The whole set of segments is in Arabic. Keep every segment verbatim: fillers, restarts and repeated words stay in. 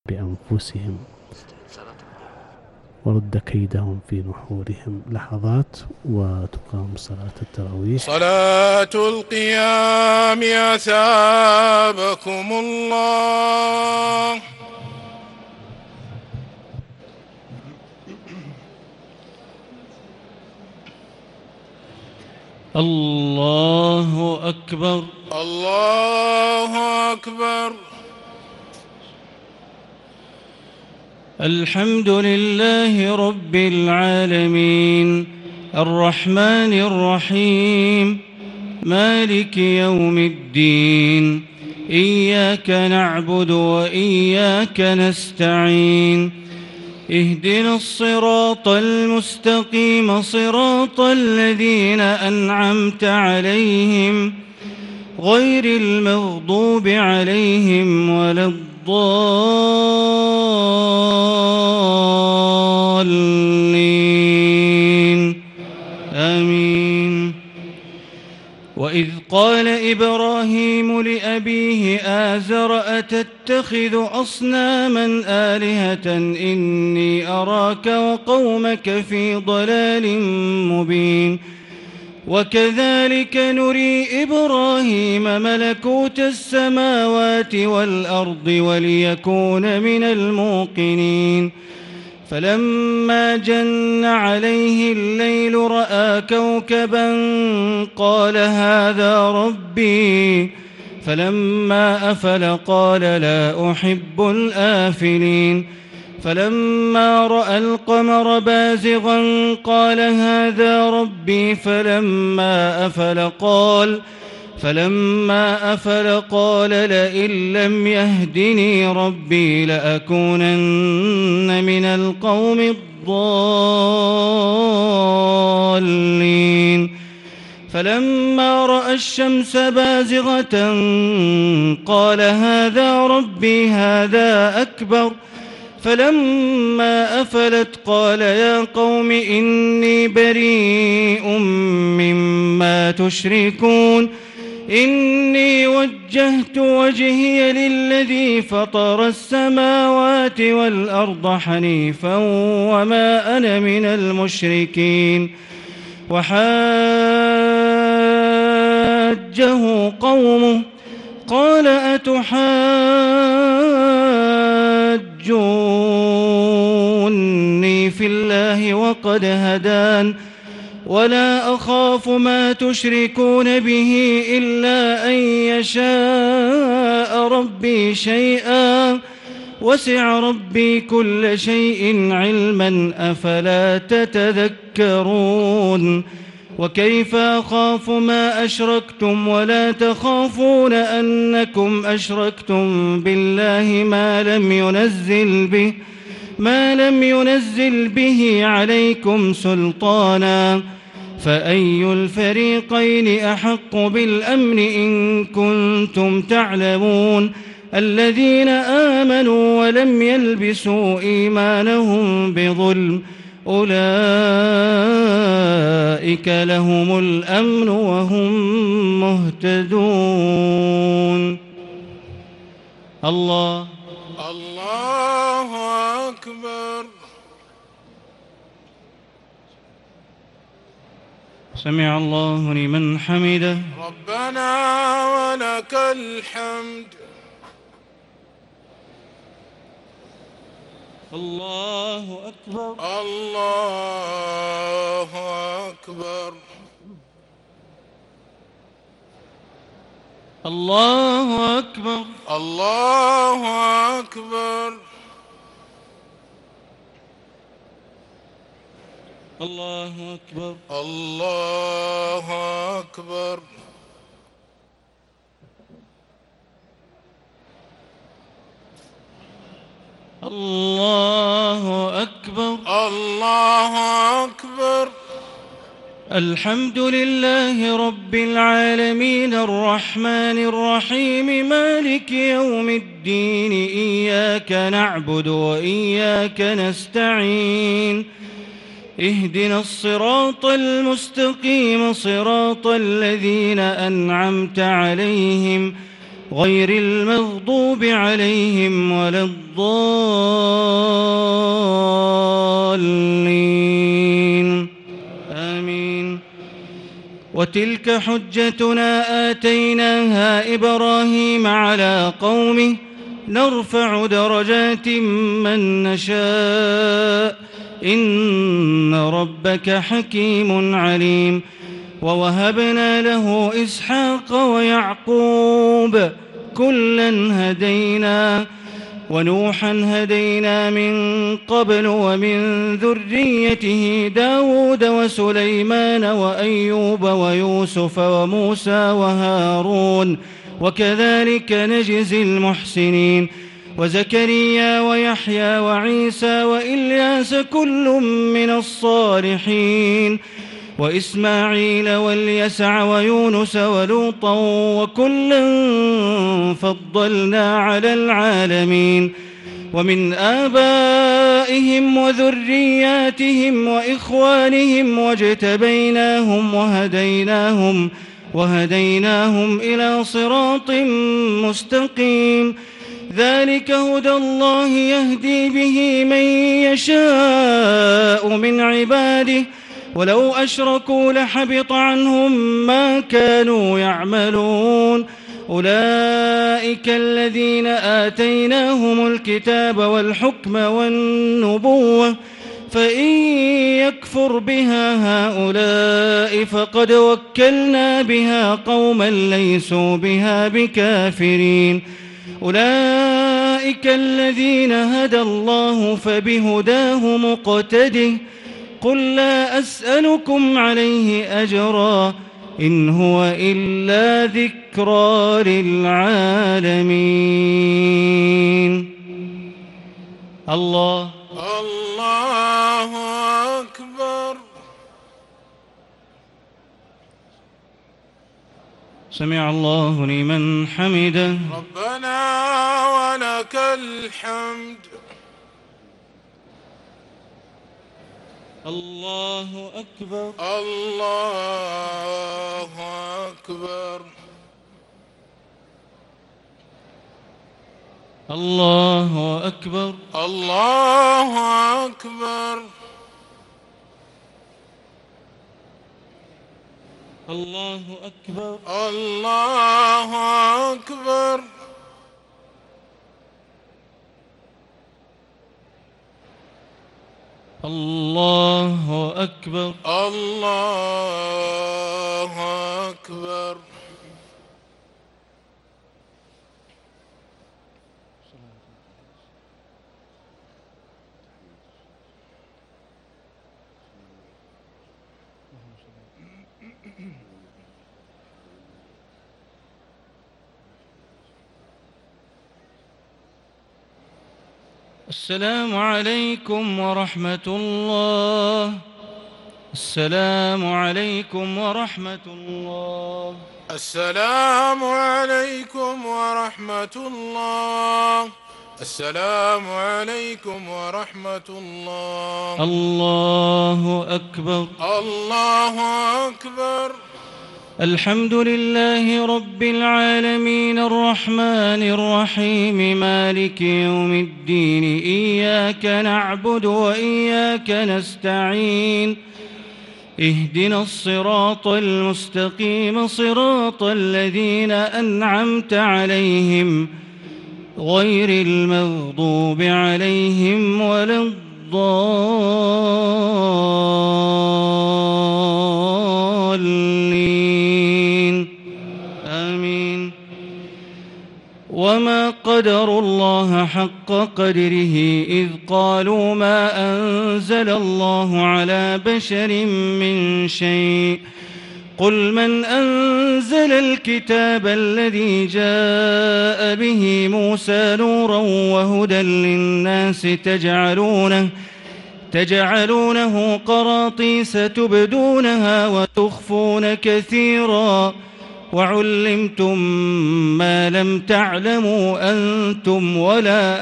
بأنفسهم ورد كيدهم في نحورهم. لحظات وتقام صلاة التراويح. صلاة القيام أثابكم الله. الله أكبر الله أكبر. الحمد لله رب العالمين الرحمن الرحيم مالك يوم الدين إياك نعبد وإياك نستعين اهدنا الصراط المستقيم صراط الذين أنعمت عليهم غير المغضوب عليهم ولا الضالين آمين. وإذ قال إبراهيم لأبيه آزر أتتخذ أصناما آلهة إني أراك وقومك في ضلال مبين. وكذلك نري إبراهيم ملكوت السماوات والأرض وليكون من الموقنين. فلما جن عليه الليل رأى كوكبا قال هذا ربي فلما أفل قال لا أحب الآفلين. فلما رأى القمر بازغا قال هذا ربي فلما أفل قال فلما أفل قال لئن لم يهدني ربي لأكونن من القوم الضالين. فلما رأى الشمس بازغة قال هذا ربي هذا أكبر. فلما أفلت قال يا قوم إني بريء مما تشركون إني وجهت وجهي للذي فطر السماوات والأرض حنيفا وما أنا من المشركين. وحاجه قومه قال أتحاجوني في الله وقد هدان ولا أخاف ما تشركون به إلا أن يشاء ربي شيئا وسع ربي كل شيء علما أفلا تتذكرون. وكيف أخاف ما أشركتم ولا تخافون أنكم أشركتم بالله ما لم ينزل به ما لم ينزل به عليكم سلطانا فأي الفريقين أحق بالأمن إن كنتم تعلمون. الذين آمنوا ولم يلبسوا إيمانهم بظلم أولئك لهم الأمن وهم مهتدون. الله الله أكبر. سمع الله لمن حمده ربنا ولك الحمد. الله أكبر الله أكبر. الله أكبر الله أكبر. الله أكبر الله أكبر. الله أكبر الله أكبر. الحمد لله رب العالمين الرحمن الرحيم مالك يوم الدين إياك نعبد وإياك نستعين اهدنا الصراط المستقيم صراط الذين أنعمت عليهم غير المغضوب عليهم ولا الضالين آمين. وتلك حجتنا آتيناها إبراهيم على قومه نرفع درجات من نشاء إن ربك حكيم عليم. ووهبنا له إسحاق ويعقوب كلا هدينا ونوحا هدينا من قبل ومن ذريته داود وسليمان وأيوب ويوسف وموسى وهارون وكذلك نجزي المحسنين. وزكريا ويحيى وعيسى وإلياس كل من الصالحين وإسماعيل واليسع ويونس ولوطا وكلا فضلنا على العالمين. ومن آبائهم وذرياتهم وإخوانهم واجتبيناهم وهديناهم وهديناهم إلى صراط مستقيم. ذلك هدى الله يهدي به من يشاء من عباده ولو أشركوا لحبط عنهم ما كانوا يعملون. أولئك الذين آتيناهم الكتاب والحكم والنبوة فإن يكفر بها هؤلاء فقد وكلنا بها قوما ليسوا بها بكافرين. أولئك الذين هدى الله فبهداه مقتده قل لا أسألكم عليه أجرا إن هو إلا ذكرى للعالمين. الله الله أكبر. سمع الله لمن حمده. ربنا ولك الحمد. الله أكبر. الله أكبر. الله أكبر. الله أكبر. الله أكبر. الله أكبر. الله أكبر. الله أكبر. السلام عليكم ورحمة الله. السلام عليكم ورحمة الله. السلام عليكم ورحمة الله. السلام عليكم ورحمة الله. الله أكبر. الله أكبر. الحمد لله رب العالمين الرحمن الرحيم مالك يوم الدين إياك نعبد وإياك نستعين اهدنا الصراط المستقيم صراط الذين أنعمت عليهم غير المغضوب عليهم ولا الضالين آمين. وما قدروا الله حق قدره إذ قالوا ما أنزل الله على بشر من شيء قل من أنزل الكتاب الذي جاء به موسى نورا وهدى للناس تجعلونه تجعلونه قراطيس تبدونها وتخفون كثيرا وعلمتم ما لم تعلموا أنتم ولا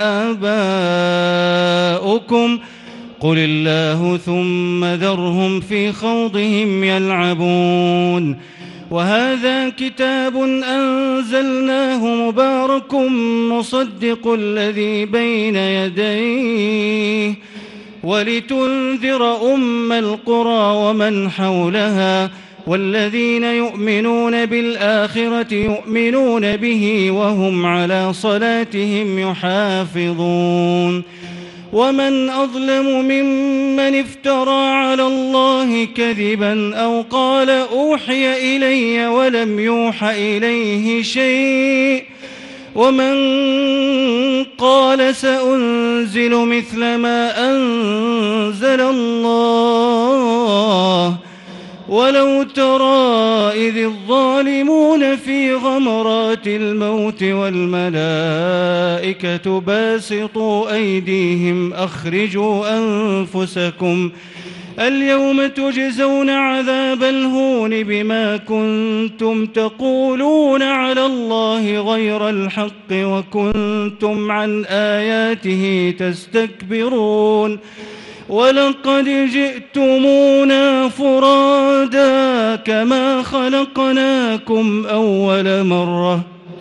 آباؤكم قل الله ثم ذرهم في خوضهم يلعبون وهذا كتاب أنزلناه مبارك مصدق الذي بين يديه ولتنذر أم القرى ومن حولها والذين يؤمنون بالآخرة يؤمنون به وهم على صلاتهم يحافظون ومن أظلم ممن افترى على الله كذبا أو قال أوحي إلي ولم يوح إليه شيء ومن قال سأنزل مثل ما أنزل الله ولو ترى إذ الظالمون في غمرات الموت والملائكة باسطوا أيديهم أخرجوا أنفسكم اليوم تجزون عذاب الهون بما كنتم تقولون على الله غير الحق وكنتم عن آياته تستكبرون ولقد جئتمونا فرادا كما خلقناكم أول مرة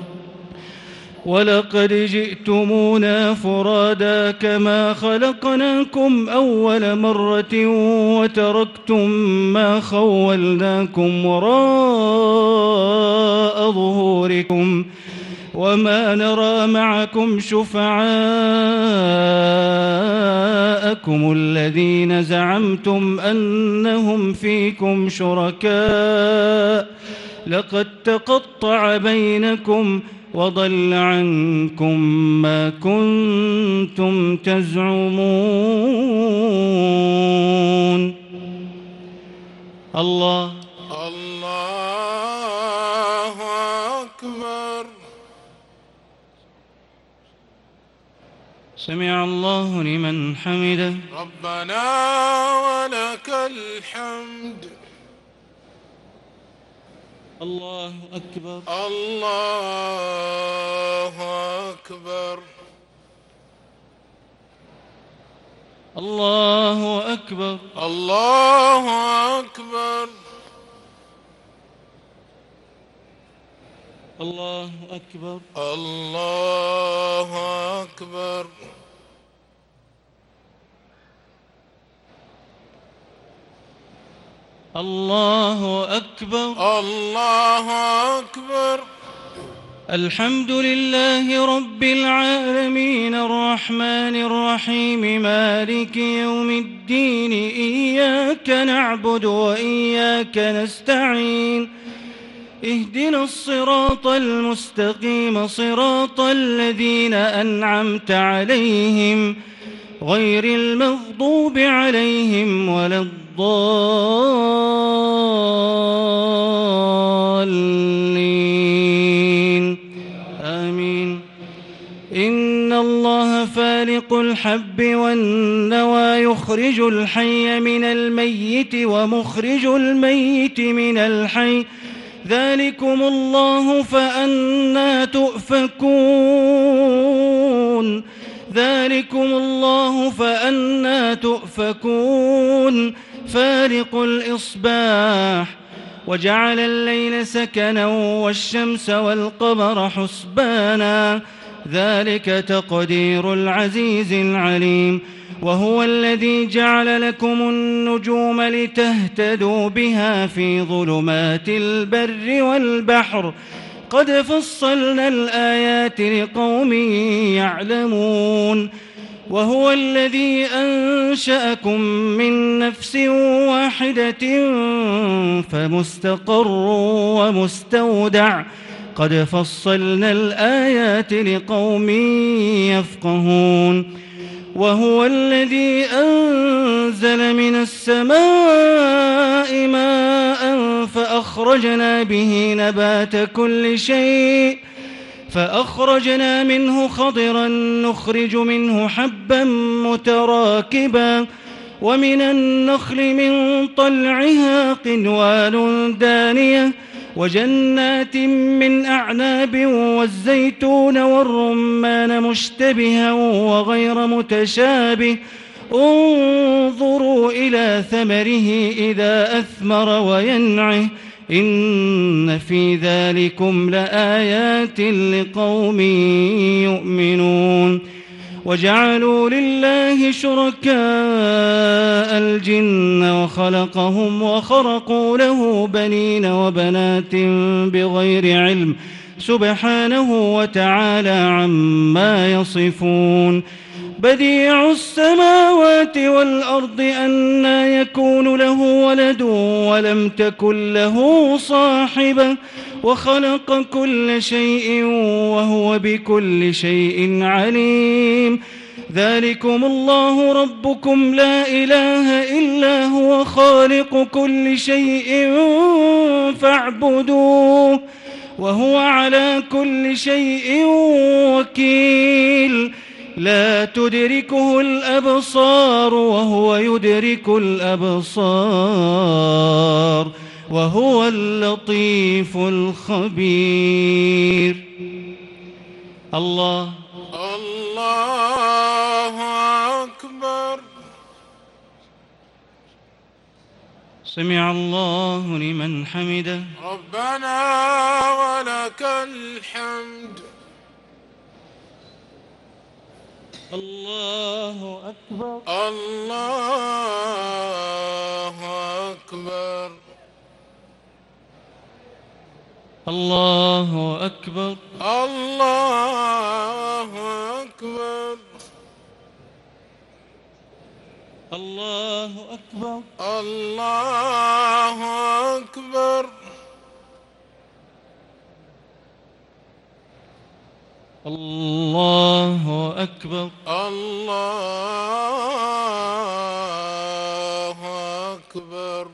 ولقد جئتمونا فرادا كما خلقناكم أول مرة وتركتم ما خولناكم وراء ظهوركم وما نرى معكم شفعاءكم الذين زعمتم أنهم فيكم شركاء لقد تقطع بينكم وضل عنكم ما كنتم تزعمون. الله الله أكبر. سمع الله لمن حمده. ربنا ولك الحمد. الله أكبر. الله أكبر. الله أكبر. الله أكبر. الله أكبر. الله أكبر. الله أكبر. الله أكبر. الحمد لله رب العالمين الرحمن الرحيم مالك يوم الدين إياك نعبد وإياك نستعين اهدنا الصراط المستقيم صراط الذين أنعمت عليهم غير المغضوب عليهم ولا الضالين آمين. إن الله فالق الحب والنوى يخرج الحي من الميت ومخرج الميت من الحي ذلكم الله فأنى تؤفكون ذلكم الله فأنى تؤفكون فالق الإصباح وجعل الليل سكنا والشمس والقمر حسبانا ذلك تقدير العزيز العليم. وهو الذي جعل لكم النجوم لتهتدوا بها في ظلمات البر والبحر قد فصلنا الآيات لقوم يعلمون. وهو الذي أنشأكم من نفس واحدة فمستقر ومستودع قد فصلنا الآيات لقوم يفقهون. وهو الذي أنزل من السماء ماء فأخرجنا به نبات كل شيء فأخرجنا منه خضرا نخرج منه حبا متراكبا ومن النخل من طلعها قنوان دانية وجنات من أعناب والزيتون والرمان مشتبها وغير متشابه انظروا إلى ثمره إذا أثمر وينعه إن في ذلكم لآيات لقوم يؤمنون وجعلوا لله شركاء الجن وخلقهم وخرقوا له بنين وبنات بغير علم سبحانه وتعالى عما يصفون بديع السماوات والأرض أنى يكون له ولد ولم تكن له صاحبة وخلق كل شيء وهو بكل شيء عليم ذلكم الله ربكم لا إله إلا هو خالق كل شيء فاعبدوه وهو على كل شيء وكيل لا تدركه الأبصار وهو يدرك الأبصار وهو اللطيف الخبير. الله الله أكبر. سمع الله لمن حمده. ربنا ولك الحمد. الله أكبر. الله أكبر. الله أكبر. الله أكبر. الله أكبر. الله أكبر. الله أكبر. الله أكبر.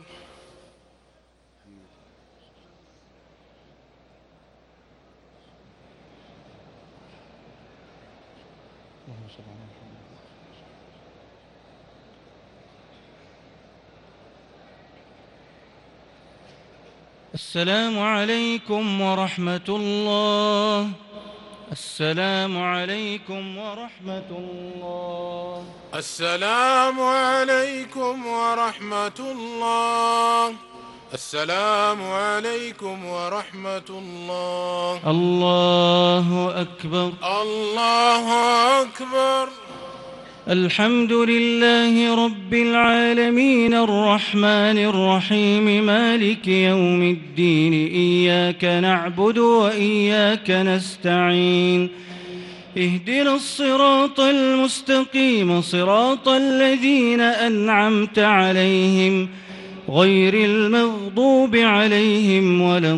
السلام عليكم ورحمة الله. السلام عليكم ورحمة الله. السلام عليكم ورحمة الله. السلام عليكم ورحمة الله. الله أكبر. الله أكبر. الحمد لله رب العالمين الرحمن الرحيم مالك يوم الدين إياك نعبد وإياك نستعين اهدنا الصراط المستقيم صراط الذين أنعمت عليهم غير المغضوب عليهم ولا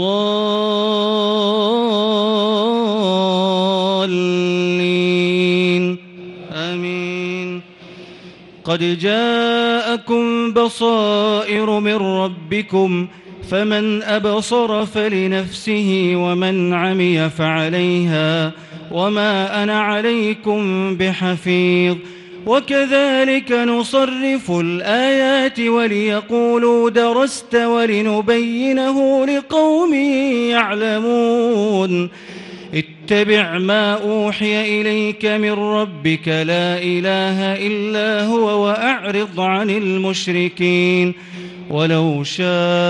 الضالين آمين. قد جاءكم بصائر من ربكم فمن أبصر فلنفسه ومن عمي فعليها وما أنا عليكم بحفيظ وكذلك نصرف الآيات وليقولوا درست ولنبينه لقوم يعلمون اتبع ما أوحي إليك من ربك لا إله إلا هو وأعرض عن المشركين ولو شاء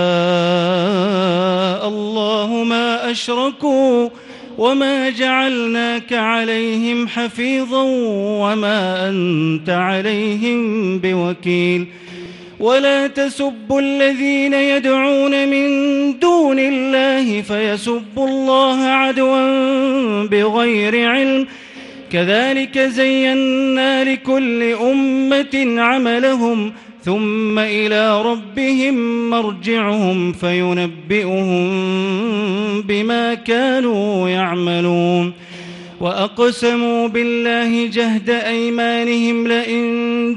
الله ما أشركوا وما جعلناك عليهم حفيظا وما أنت عليهم بوكيل ولا تسبوا الذين يدعون من دون الله فيسبوا الله عدوا بغير علم كذلك زينا لكل أمة عملهم ثم إلى ربهم مرجعهم فينبئهم بما كانوا يعملون وأقسموا بالله جهد أيمانهم لئن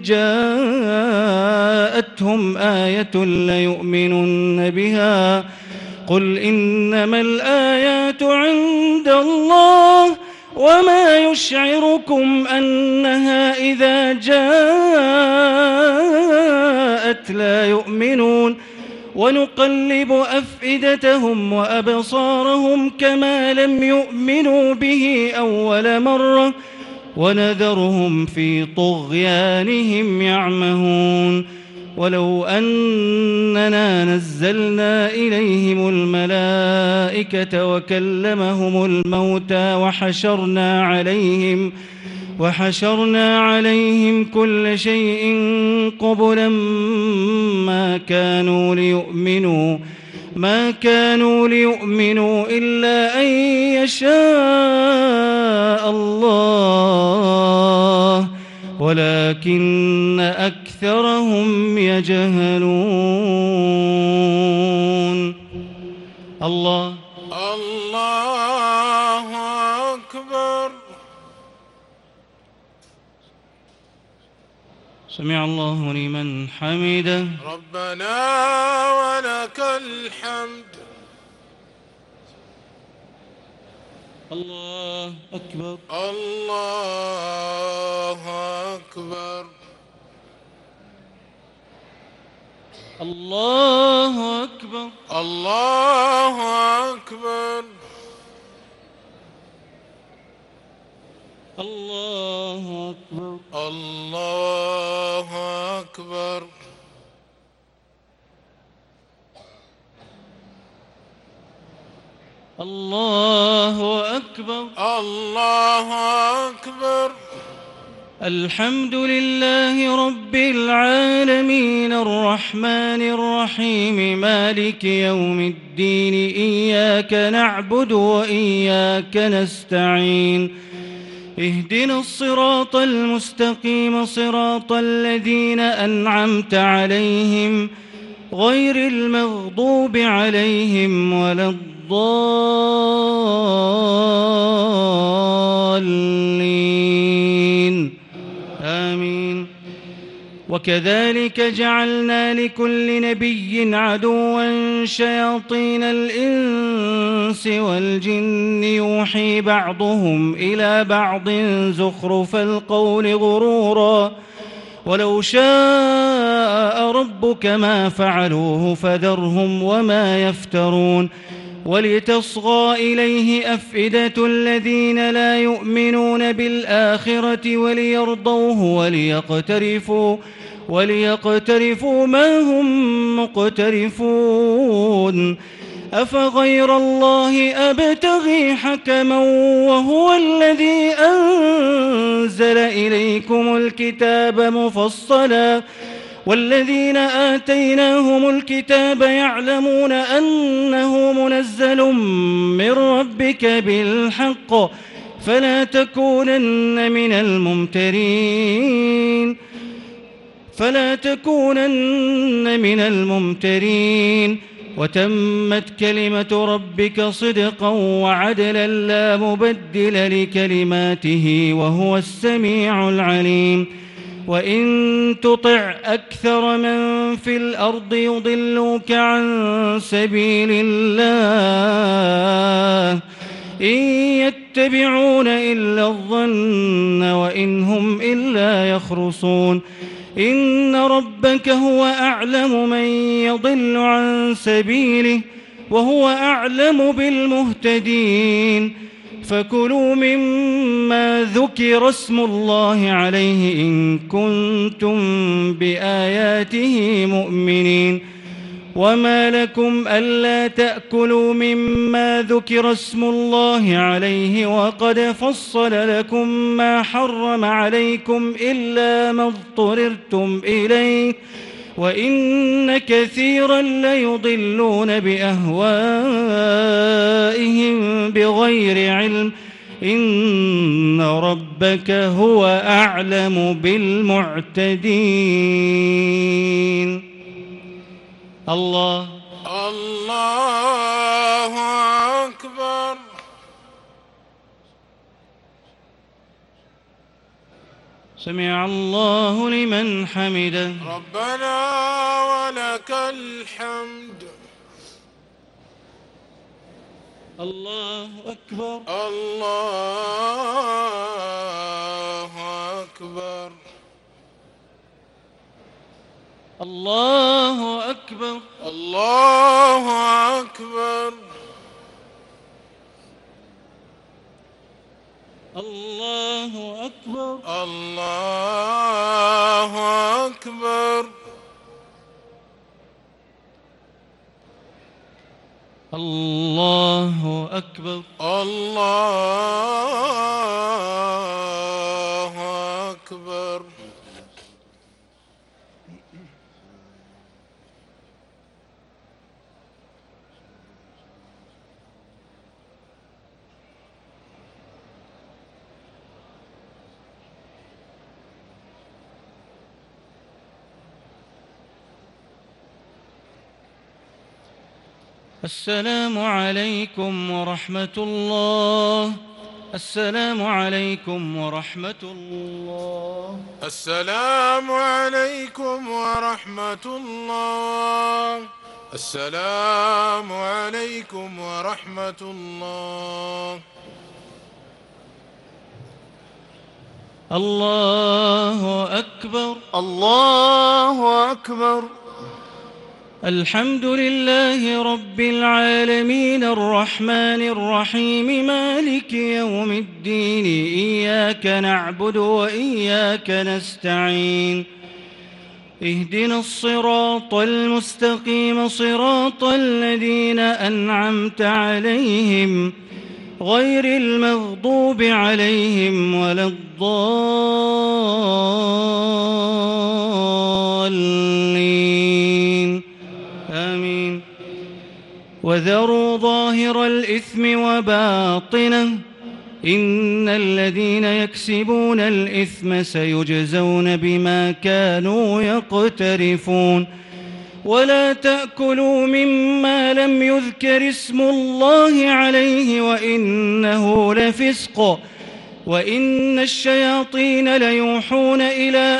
جاءتهم آية ليؤمنن بها قل إنما الآيات عند الله وما يشعركم أنها إذا جاءت لا يؤمنون ونقلب أفئدتهم وأبصارهم كما لم يؤمنوا به أول مرة ونذرهم في طغيانهم يعمهون ولو أننا نزلنا إليهم الملائكة وكلمهم الموتى وحشرنا عليهم وحشرنا عليهم كل شيء قبلا ما كانوا ليؤمنوا ما كانوا ليؤمنوا إلا أن يشاء الله ولكن أكثرهم يجهلون. الله الله أكبر. سمع الله لمن حمده. ربنا ولك الحمد. الله أكبر. الله أكبر. الله أكبر. الله أكبر. الله أكبر. الله أكبر. الله أكبر. الله أكبر. الحمد لله رب العالمين الرحمن الرحيم مالك يوم الدين إياك نعبد وإياك نستعين اهدنا الصراط المستقيم صراط الذين أنعمت عليهم غير المغضوب عليهم ولا الضالين آمين. وكذلك جعلنا لكل نبي عدوا شياطين الإنس والجن يوحي بعضهم إلى بعض زخرف القول غرورا ولو شاء ربك ما فعلوه فذرهم وما يفترون. ولتصغى إليه أفئدة الذين لا يؤمنون بالآخرة وليرضوه وليقترفوا وليقترفوا ما هم مقترفون. أفغير الله أبتغي حكما وهو الذي أنزل إليكم الكتاب مفصلا والذين آتيناهم الكتاب يعلمون أنه منزل من ربك بالحق فلا تكونن من الممترين فلا تكونن من الممترين. وتمت كلمة ربك صدقا وعدلا لا مبدل لكلماته وهو السميع العليم. وإن تطع أكثر من في الأرض يضلوك عن سبيل الله إن يتبعون إلا الظن وإن هم إلا يخرصون. إن ربك هو أعلم من يضل عن سبيله وهو أعلم بالمهتدين. فكلوا مما ذكر اسم الله عليه إن كنتم بآياته مؤمنين. وما لكم ألا تأكلوا مما ذكر اسم الله عليه وقد فصل لكم ما حرم عليكم إلا ما اضطررتم إليه وإن كثيرا ليضلون بأهوائهم بغير علم إن ربك هو أعلم بالمعتدين. الله الله أكبر. سمع الله لمن حمده. ربنا ولك الحمد. الله أكبر. الله أكبر. الله أكبر. الله أكبر. الله أكبر. الله أكبر. الله أكبر. الله أكبر. السلام عليكم ورحمة الله. السلام عليكم ورحمة الله. السلام عليكم ورحمة الله. السلام عليكم ورحمة الله. الله أكبر. الله أكبر. الحمد لله رب العالمين الرحمن الرحيم مالك يوم الدين إياك نعبد وإياك نستعين اهدنا الصراط المستقيم صراط الذين أنعمت عليهم غير المغضوب عليهم ولا الضالين آمين. وذروا ظاهر الإثم وباطنه إن الذين يكسبون الإثم سيجزون بما كانوا يقترفون. ولا تأكلوا مما لم يذكر اسم الله عليه وإنه لفسق وإن الشياطين ليوحون إلى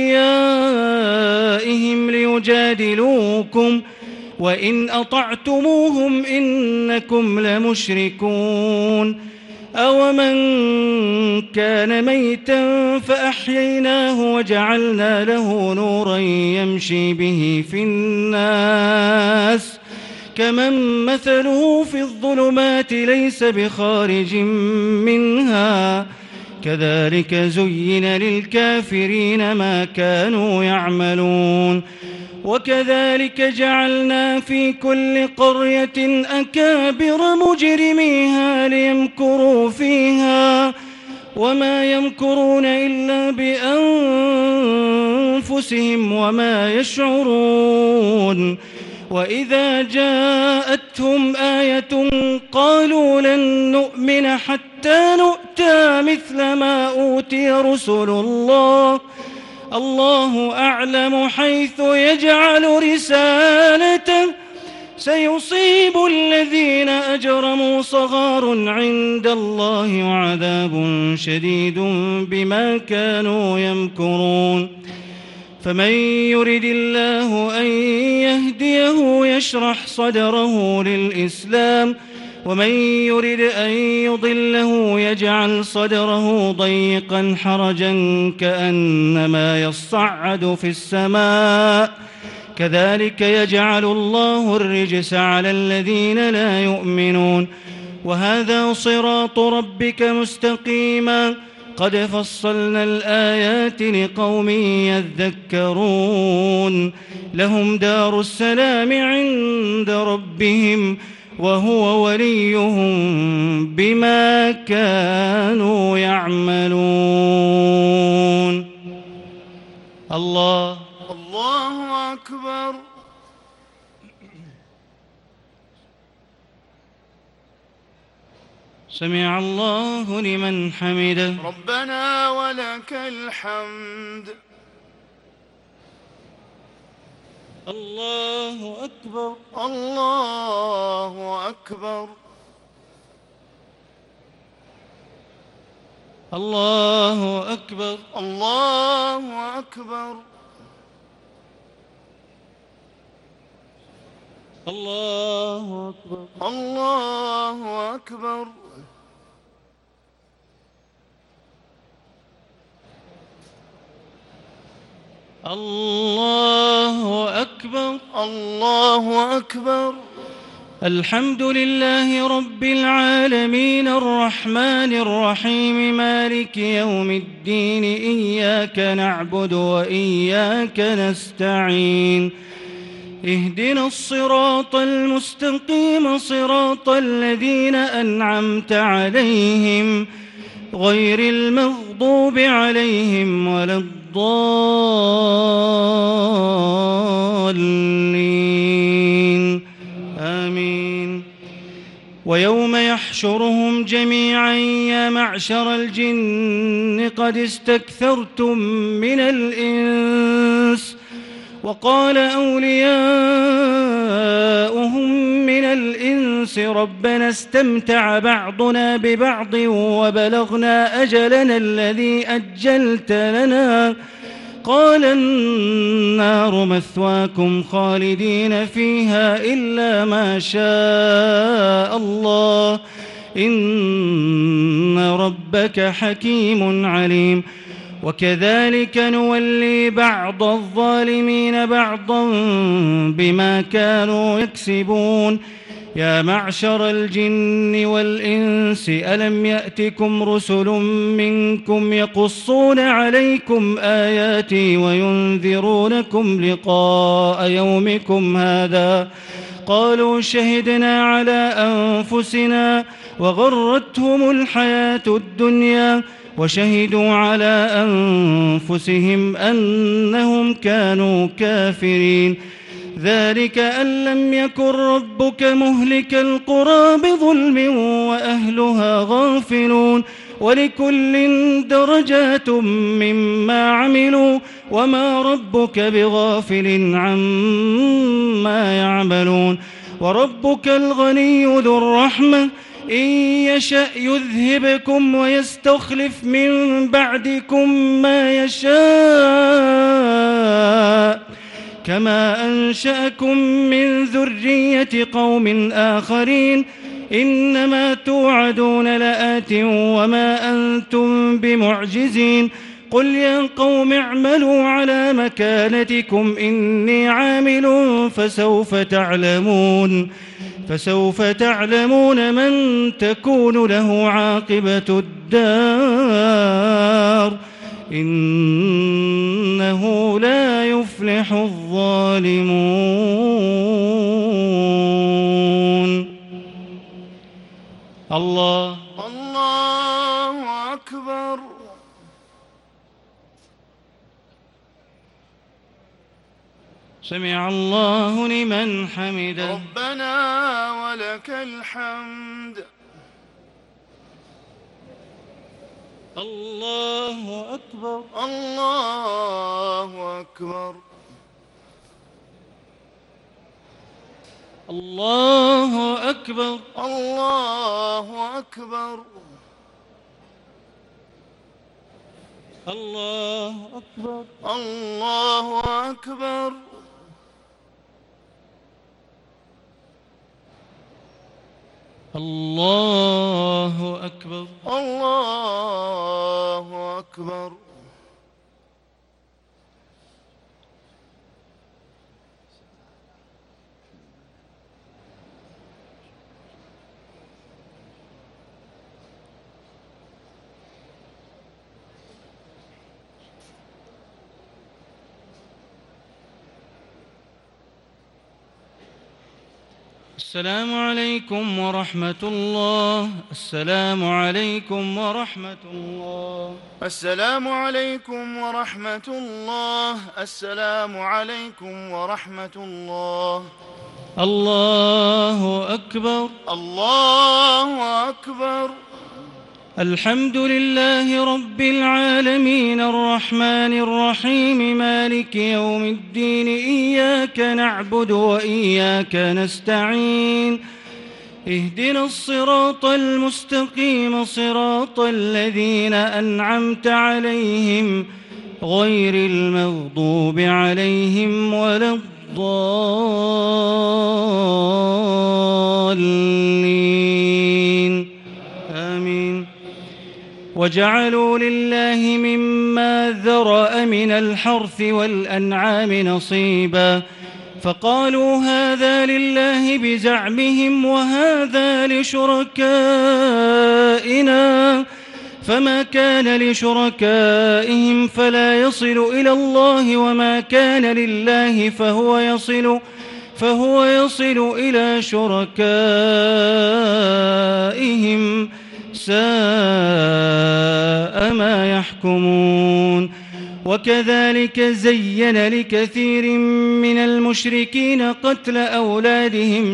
أوليائهم ليجادلوكم وإن أطعتموهم إنكم لمشركون. أومن كان ميتا فأحييناه وجعلنا له نورا يمشي به في الناس كمن مثله في الظلمات ليس بخارج منها كذلك زين للكافرين ما كانوا يعملون. وكذلك جعلنا في كل قرية أكابر مجرميها ليمكروا فيها وما يمكرون إلا بأنفسهم وما يشعرون. وإذا جاءتهم آية قالوا لن نؤمن حتى نؤتى مثل ما أوتي رسل الله الله أعلم حيث يجعل رسالته سيصيب الذين أجرموا صغار عند الله وعذاب شديد بما كانوا يمكرون. فمن يرد الله أن يهديه يشرح صدره للإسلام ومن يرد أن يضله يجعل صدره ضيقا حرجا كأنما يصعد في السماء كذلك يجعل الله الرجس على الذين لا يؤمنون. وهذا صراط ربك مستقيما قد فصلنا الآيات لقوم يذكرون. لهم دار السلام عند ربهم وهو وليهم بما كانوا يعملون. الله الله أكبر. سمع الله لمن حمده. ربنا ولك الحمد. الله أكبر. الله أكبر. الله أكبر. الله أكبر. الله أكبر. الله أكبر. الله أكبر. الله أكبر. الحمد لله رب العالمين الرحمن الرحيم مالك يوم الدين إياك نعبد وإياك نستعين اهدنا الصراط المستقيم صراط الذين أنعمت عليهم غير المغضوب عليهم ولا الضالين آمين. ويوم يحشرهم جميعا يا معشر الجن قد استكثرتم من الإنس وقال أولياؤهم من الإنس ربنا استمتع بعضنا ببعض وبلغنا أجلنا الذي أجلت لنا قال النار مثواكم خالدين فيها إلا ما شاء الله إن ربك حكيم عليم. وكذلك نولي بعض الظالمين بعضا بما كانوا يكسبون. يا معشر الجن والإنس ألم يأتكم رسل منكم يقصون عليكم آياتي وينذرونكم لقاء يومكم هذا قالوا شهدنا على أنفسنا وغرتهم الحياة الدنيا وشهدوا على أنفسهم أنهم كانوا كافرين. ذلك أن لم يكن ربك مهلك القرى بظلم وأهلها غافلون ولكل درجات مما عملوا وما ربك بغافل عما يعملون. وربك الغني ذو الرحمة إن يشأ يذهبكم ويستخلف من بعدكم ما يشاء كما أنشأكم من ذرية قوم آخرين إنما توعدون لآت وما أنتم بمعجزين. قل يا قوم اعملوا على مكانتكم إني عامل فسوف تعلمون فسوف تعلمون من تكون له عاقبة الدار إنه لا يفلح الظالمون. الله الله أكبر. سمع الله لمن حمده. ربنا ولك الحمد. الله أكبر. الله أكبر. الله أكبر. الله أكبر. الله أكبر. الله أكبر. الله أكبر. الله أكبر. السلام عليكم ورحمة الله. السلام عليكم ورحمة الله. السلام عليكم ورحمة الله. السلام عليكم ورحمة الله. الله أكبر. الله أكبر. الحمد لله رب العالمين الرحمن الرحيم مالك يوم الدين إياك نعبد وإياك نستعين اهدنا الصراط المستقيم صراط الذين أنعمت عليهم غير المغضوب عليهم ولا الضالين آمين. وجعلوا لله مما ذرأ من الحرث والأنعام نصيبا فقالوا هذا لله بزعمهم وهذا لشركائنا فما كان لشركائهم فلا يصل إلى الله وما كان لله فهو يصل فهو يصل إلى شركائهم ساء ما يحكمون. وكذلك زين لكثير من المشركين قتل أولادهم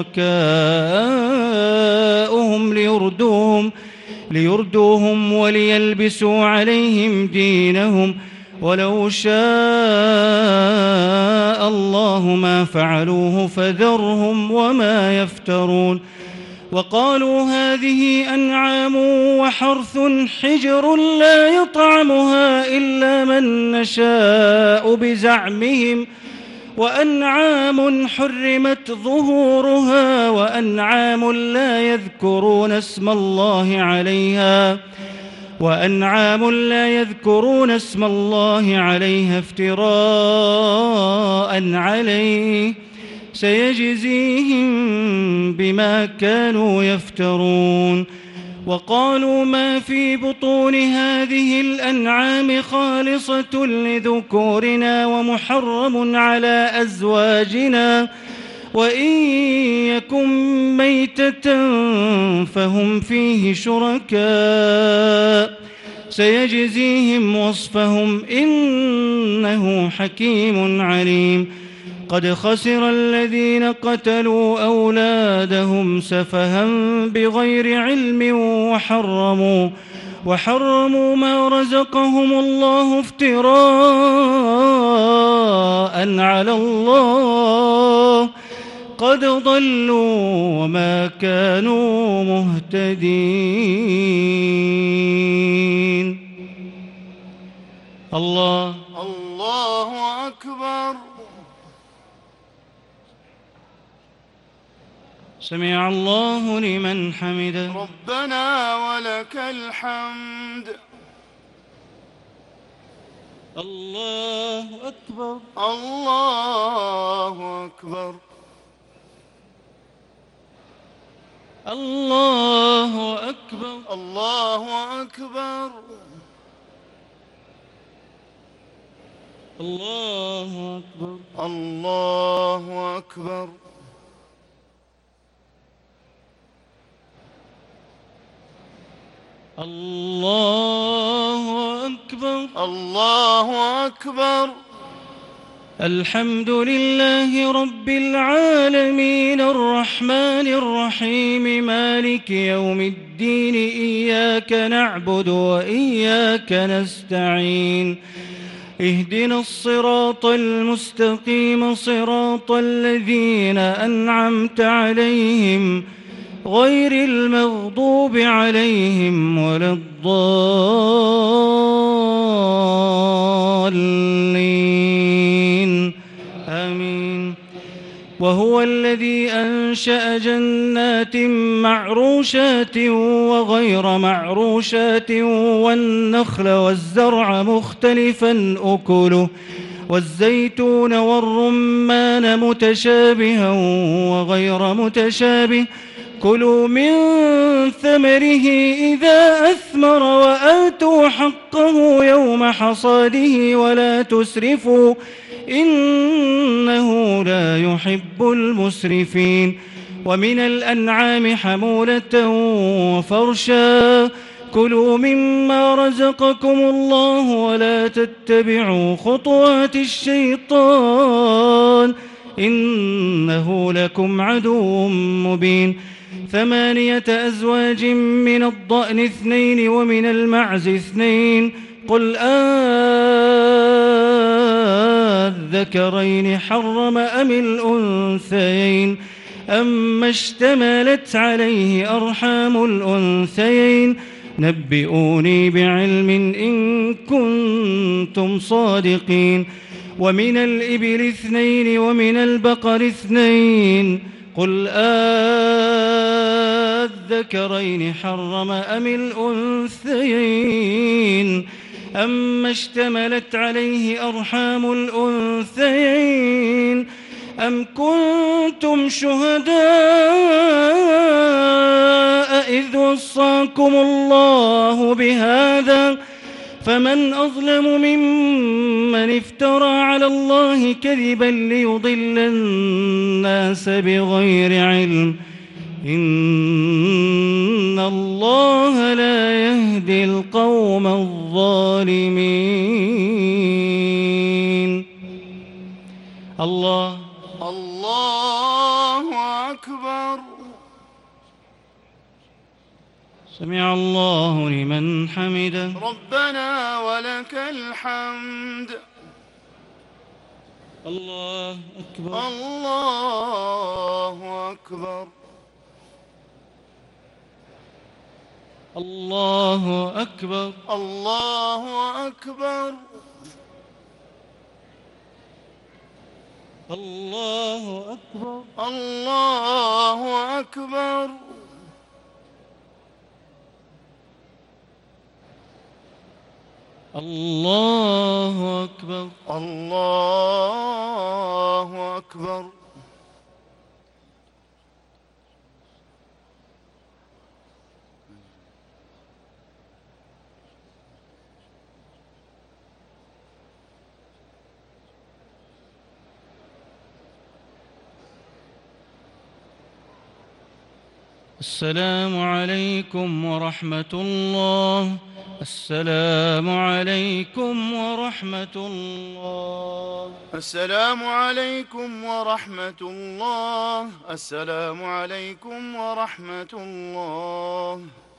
شركاؤهم ليردوهم, ليردوهم وليلبسوا عليهم دينهم ولو شاء الله ما فعلوه فذرهم وما يفترون. وقالوا هذه أنعام وحرث حجر لا يطعمها إلا من نشاء بزعمهم وأنعام حرمت ظهورها وأنعام لا يذكرون اسم الله عليها وأنعام لا يذكرون اسم الله عليها افتراء عليه سيجزيهم بما كانوا يفترون. وقالوا ما في بطون هذه الأنعام خالصة لذكورنا ومحرم على أزواجنا وإن يكن ميتة فهم فيه شركاء سيجزيهم وصفهم إنه حكيم عليم. قد خسر الذين قتلوا أولادهم سفها بغير علم وحرموا وحرموا ما رزقهم الله افتراء على الله قد ضلوا وما كانوا مهتدين. الله الله أكبر. سمع الله لمن حمده. ربنا ولك الحمد. الله أكبر. الله أكبر. الله أكبر. الله أكبر. الله أكبر. الله أكبر. الله أكبر. الله أكبر. الحمد لله رب العالمين الرحمن الرحيم مالك يوم الدين إياك نعبد وإياك نستعين اهدنا الصراط المستقيم صراط الذين أنعمت عليهم غير المغضوب عليهم ولا الضالين آمين. وهو الذي أنشأ جنات معروشات وغير معروشات والنخل والزرع مختلفا أكله والزيتون والرمان متشابها وغير متشابه كلوا من ثمره إذا أثمر وآتوا حقه يوم حصاده ولا تسرفوا إنه لا يحب المسرفين. ومن الأنعام حمولة وفرشا كلوا مما رزقكم الله ولا تتبعوا خطوات الشيطان إنه لكم عدو مبين. ثمانية أزواج من الضأن اثنين ومن المعز اثنين قل أذكرين حرم أم الأنثيين أما اشتملت عليه أرحام الأنثيين نبئوني بعلم إن كنتم صادقين. ومن الإبل اثنين ومن البقر اثنين قل أذكرين حرم أم الأنثيين أما اشتملت عليه أرحام الأنثيين أم كنتم شهداء إذ وصاكم الله بهذا فمن أظلم ممن افترى على الله كذبا ليضل الناس بغير علم إن الله لا يهدي القوم الظالمين. الله الله أكبر. سمع الله لمن حمده. ربنا ولك الحمد. الله أكبر. الله أكبر. الله أكبر. الله أكبر. الله أكبر. الله أكبر. الله أكبر. الله أكبر. السلام عليكم ورحمة الله. السلام عليكم ورحمة الله. السلام عليكم ورحمة الله. السلام عليكم ورحمة الله.